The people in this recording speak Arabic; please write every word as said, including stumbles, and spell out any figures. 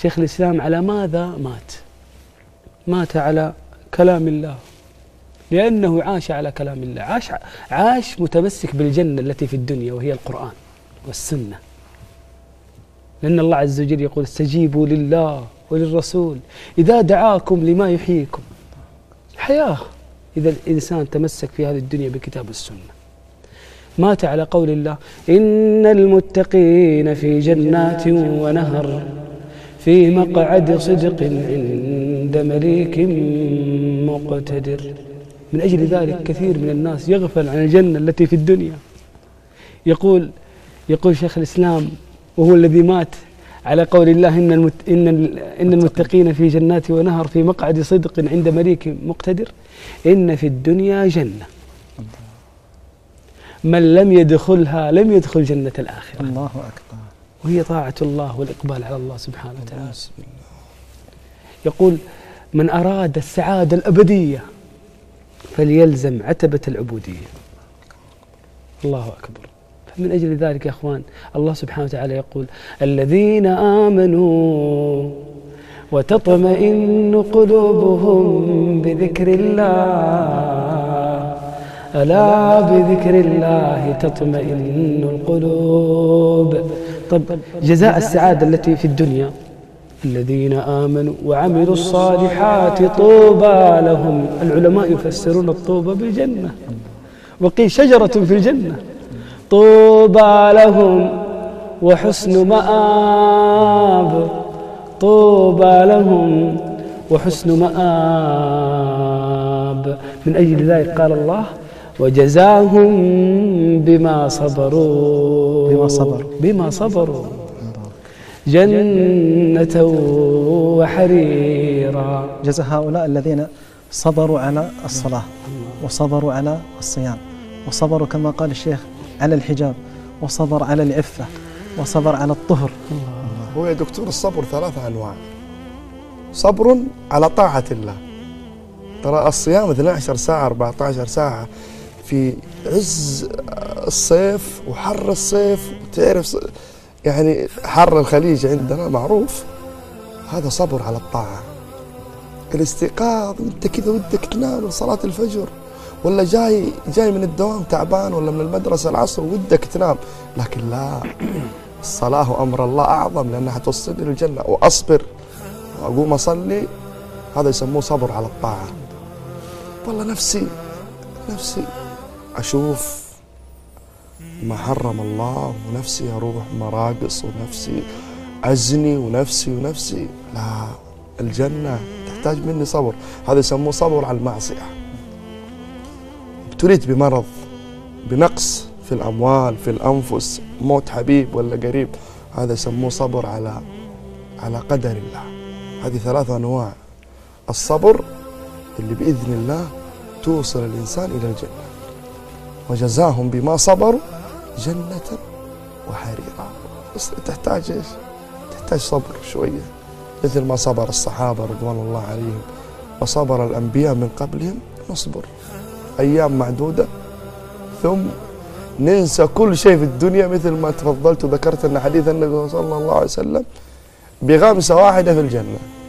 شيخ الإسلام على ماذا مات؟ مات على كلام الله، لأنه عاش على كلام الله، عاش عاش متمسك بالجنة التي في الدنيا وهي القرآن والسنة. لأن الله عز وجل يقول استجيبوا لله وللرسول إذا دعاكم لما يحييكم. حياة إذا الإنسان تمسك في هذه الدنيا بكتاب السنة. مات على قول الله إن المتقين في جنات ونهر في مقعد صدق عند مليك مقتدر. من أجل ذلك كثير من الناس يغفل عن الجنة التي في الدنيا. يقول يقول شيخ الإسلام وهو الذي مات على قول الله إن المت إن إن المتقين في جنات ونهر في مقعد صدق عند مليك مقتدر. إن في الدنيا جنة من لم يدخلها لم يدخل جنة الآخرة. الله أكبر. وهي طاعة الله والإقبال على الله سبحانه وتعالى. يقول من أراد السعادة الأبدية فليلزم عتبة العبودية. الله أكبر. من أجل ذلك يا أخوان الله سبحانه وتعالى يقول الذين آمنوا وتطمئن قلوبهم بذكر الله ألا بذكر الله تطمئن القلوب. طب جزاء السعادة التي في الدنيا الذين آمنوا وعملوا الصالحات طوبى لهم. العلماء يفسرون الطوبى بالجنة، وقيل شجرة في الجنة. طوبى لهم وحسن مآب. طوبى لهم وحسن مآب. من أجل ذلك قال الله وجزاهم بما صبروا بما صبروا بما صبروا جنة وحريرا. جزاء هؤلاء الذين صبروا على الصلاة وصبروا على الصيام وصبروا كما قال الشيخ على الحجاب وصبر على العفة وصبر على الطهر. هو يا دكتور الصبر ثلاثة أنواع. صبر على طاعة الله. ترى الصيام اثنتي عشرة ساعة أربعة عشر ساعة في عز الصيف وحر الصيف، تعرف يعني حر الخليج عندنا معروف، هذا صبر على الطاعة. الاستيقاظ انت كذا ودك تنام لصلاة الفجر، ولا جاي جاي من الدوام تعبان ولا من المدرسة العصر ودك تنام، لكن لا، الصلاة أمر الله أعظم لأنها توصلني للجنة. وأصبر وأقوم أصلي، هذا يسموه صبر على الطاعة. والله نفسي نفسي أشوف ما حرم الله، ونفسي أروح مراقص، ونفسي أزني، ونفسي ونفسي لا، الجنة تحتاج مني صبر. هذا يسموه صبر على المعصية. ابتليت بمرض، بنقص في الأموال، في الأنفس، موت حبيب ولا قريب، هذا يسموه صبر على على قدر الله. هذه ثلاثة أنواع. الصبر اللي بإذن الله توصل الإنسان إلى الجنة. وجزاهم بما صبروا جنة وحريرا. بس تحتاج إيش؟ تحتاج صبر شوية، مثل ما صبر الصحابة رضوان الله عليهم وصبر الأنبياء من قبلهم. نصبر أيام معدودة ثم ننسى كل شيء في الدنيا، مثل ما تفضلت وذكرت أن حديث النبي صلى الله عليه وسلم بغمسة واحدة في الجنة.